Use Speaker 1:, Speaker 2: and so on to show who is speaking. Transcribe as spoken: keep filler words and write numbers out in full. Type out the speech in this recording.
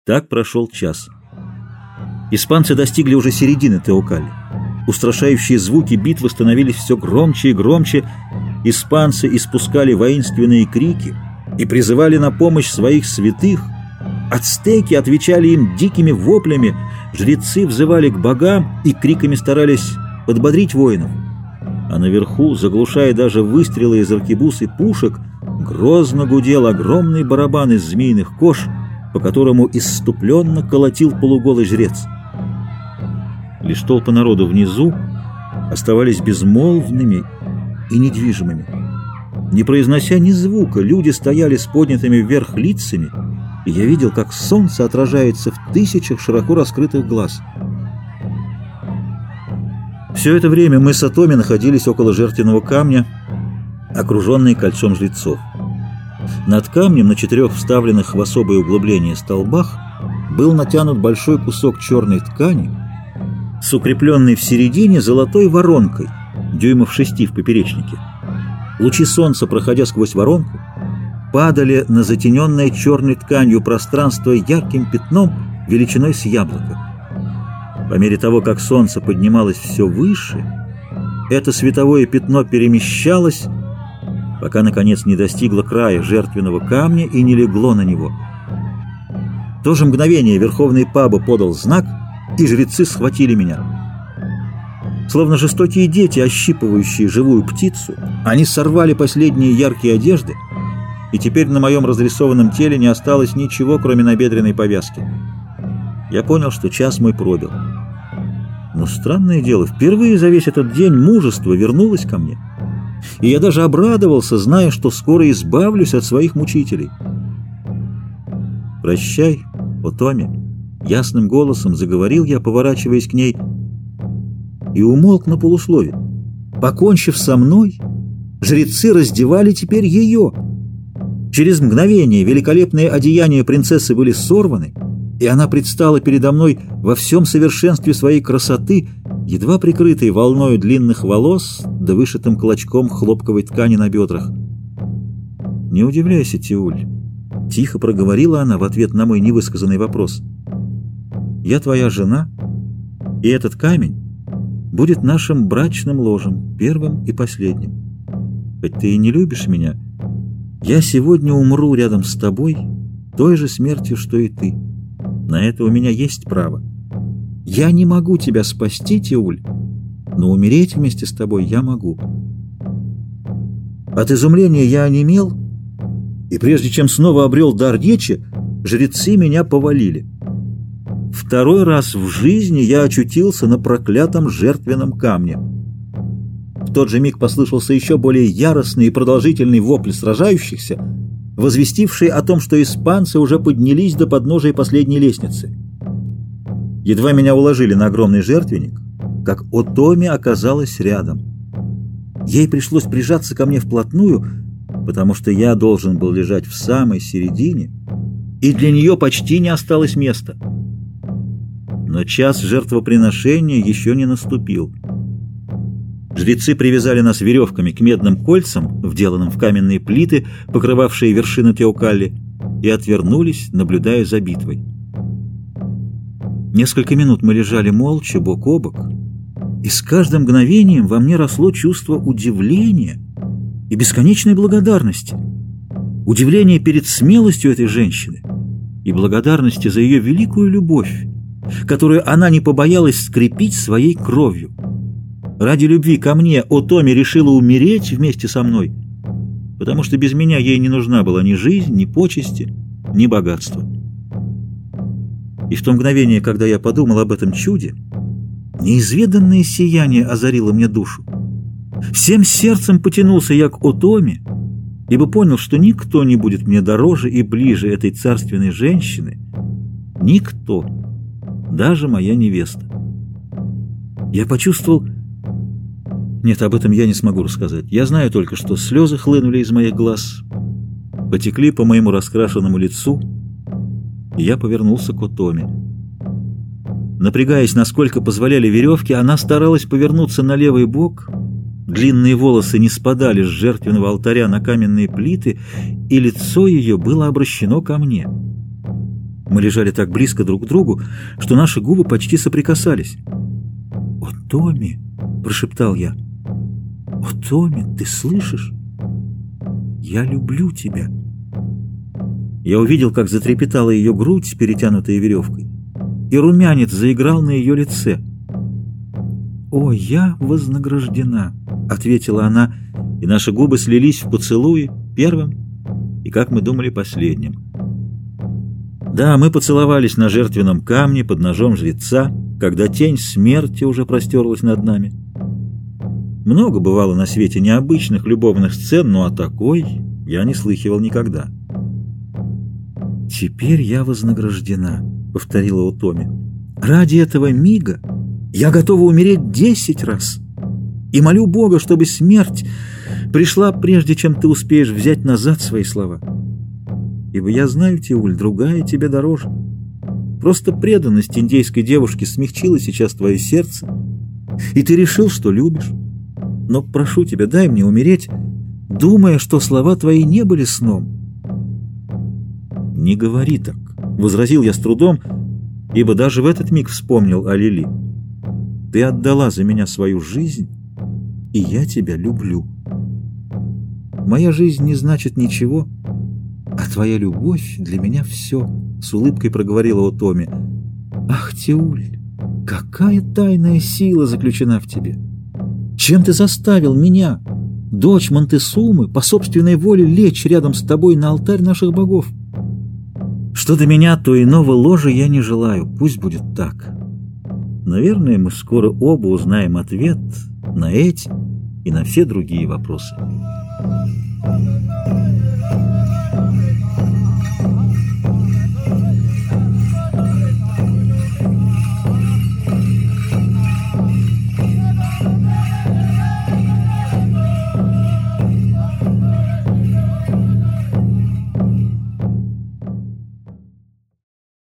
Speaker 1: Так прошел час. Испанцы достигли уже середины Теокалли. Устрашающие звуки битвы становились все громче и громче. Испанцы испускали воинственные крики и призывали на помощь своих святых. Ацтеки отвечали им дикими воплями, жрецы взывали к богам и криками старались подбодрить воинов. А наверху, заглушая даже выстрелы из аркебуз и пушек, грозно гудел огромный барабан из змеиных кож, по которому исступленно колотил полуголый жрец. Лишь толпы народу внизу оставались безмолвными и недвижимыми. Не произнося ни звука, люди стояли с поднятыми вверх лицами, и я видел, как солнце отражается в тысячах широко раскрытых глаз. Все это время мы с Отоми находились около жертвенного камня, окруженные кольцом жрецов. Над камнем на четырех вставленных в особое углубление столбах был натянут большой кусок черной ткани с укрепленной в середине золотой воронкой, дюймов шести в поперечнике. Лучи солнца, проходя сквозь воронку, падали на затененное черной тканью пространство ярким пятном величиной с яблоко. По мере того, как солнце поднималось все выше, это световое пятно перемещалось, пока, наконец, не достигло края жертвенного камня и не легло на него. В то же мгновение верховный Паба подал знак, и жрецы схватили меня. Словно жестокие дети, ощипывающие живую птицу, они сорвали последние яркие одежды, и теперь на моем разрисованном теле не осталось ничего, кроме набедренной повязки. Я понял, что час мой пробил. Но странное дело, впервые за весь этот день мужество вернулось ко мне. И я даже обрадовался, зная, что скоро избавлюсь от своих мучителей. «Прощай, Отоми», — ясным голосом заговорил я, поворачиваясь к ней, и умолк на полуслове. Покончив со мной, жрецы раздевали теперь ее. Через мгновение великолепные одеяния принцессы были сорваны, и она предстала передо мной во всем совершенстве своей красоты, едва прикрытой волною длинных волос да вышитым клочком хлопковой ткани на бедрах. «Не удивляйся, Тиуль», — тихо проговорила она в ответ на мой невысказанный вопрос. «Я твоя жена, и этот камень будет нашим брачным ложем, первым и последним. Хоть ты и не любишь меня, я сегодня умру рядом с тобой той же смертью, что и ты. На это у меня есть право. Я не могу тебя спасти, Тиуль, но умереть вместе с тобой я могу». От изумления я онемел, и прежде чем снова обрел дар речи, жрецы меня повалили. Второй раз в жизни я очутился на проклятом жертвенном камне. В тот же миг послышался еще более яростный и продолжительный вопль сражающихся, возвестивший о том, что испанцы уже поднялись до подножия последней лестницы. Едва меня уложили на огромный жертвенник, как Отоми оказалась рядом. Ей пришлось прижаться ко мне вплотную, потому что я должен был лежать в самой середине, и для нее почти не осталось места. Но час жертвоприношения еще не наступил. Жрецы привязали нас веревками к медным кольцам, вделанным в каменные плиты, покрывавшие вершину Теокалли, и отвернулись, наблюдая за битвой. Несколько минут мы лежали молча, бок о бок, и с каждым мгновением во мне росло чувство удивления и бесконечной благодарности. Удивление перед смелостью этой женщины и благодарности за ее великую любовь, которую она не побоялась скрепить своей кровью. Ради любви ко мне Отоми решила умереть вместе со мной, потому что без меня ей не нужна была ни жизнь, ни почести, ни богатство. И в то мгновение, когда я подумал об этом чуде, неизведанное сияние озарило мне душу. Всем сердцем потянулся я к Отоми, ибо понял, что никто не будет мне дороже и ближе этой царственной женщины, никто, даже моя невеста. Я почувствовал... Нет, об этом я не смогу рассказать. Я знаю только, что слезы хлынули из моих глаз, потекли по моему раскрашенному лицу, и я повернулся к Отоми. Напрягаясь, насколько позволяли веревки, она старалась повернуться на левый бок. Длинные волосы не спадали с жертвенного алтаря на каменные плиты, и лицо ее было обращено ко мне. Мы лежали так близко друг к другу, что наши губы почти соприкасались. «О, Томми!» — прошептал я. «О, Томми, ты слышишь? Я люблю тебя!» Я увидел, как затрепетала ее грудь, перетянутая веревкой, и румянец заиграл на ее лице. «О, я вознаграждена!» — ответила она, и наши губы слились в поцелуи первым и, как мы думали, последним. Да, мы поцеловались на жертвенном камне под ножом жреца, когда тень смерти уже простерлась над нами. Много бывало на свете необычных любовных сцен, но о такой я не слыхивал никогда. «Теперь я вознаграждена», — повторила Утоми. «Ради этого мига я готова умереть десять раз и молю Бога, чтобы смерть пришла, прежде чем ты успеешь взять назад свои слова. Ибо я знаю, Тиуль, другая тебе дороже. Просто преданность индейской девушки смягчила сейчас твое сердце, и ты решил, что любишь. Но прошу тебя, дай мне умереть, думая, что слова твои не были сном». «Не говори так», — возразил я с трудом, ибо даже в этот миг вспомнил о Лили. «Ты отдала за меня свою жизнь, и я тебя люблю. Моя жизнь не значит ничего, а твоя любовь для меня все», — с улыбкой проговорила Утоми. «Ах, Тиуль, какая тайная сила заключена в тебе! Чем ты заставил меня, дочь Монтесумы, по собственной воле лечь рядом с тобой на алтарь наших богов? Что до меня, то иного ложа я не желаю, пусть будет так. Наверное, мы скоро оба узнаем ответ на эти и на все другие вопросы».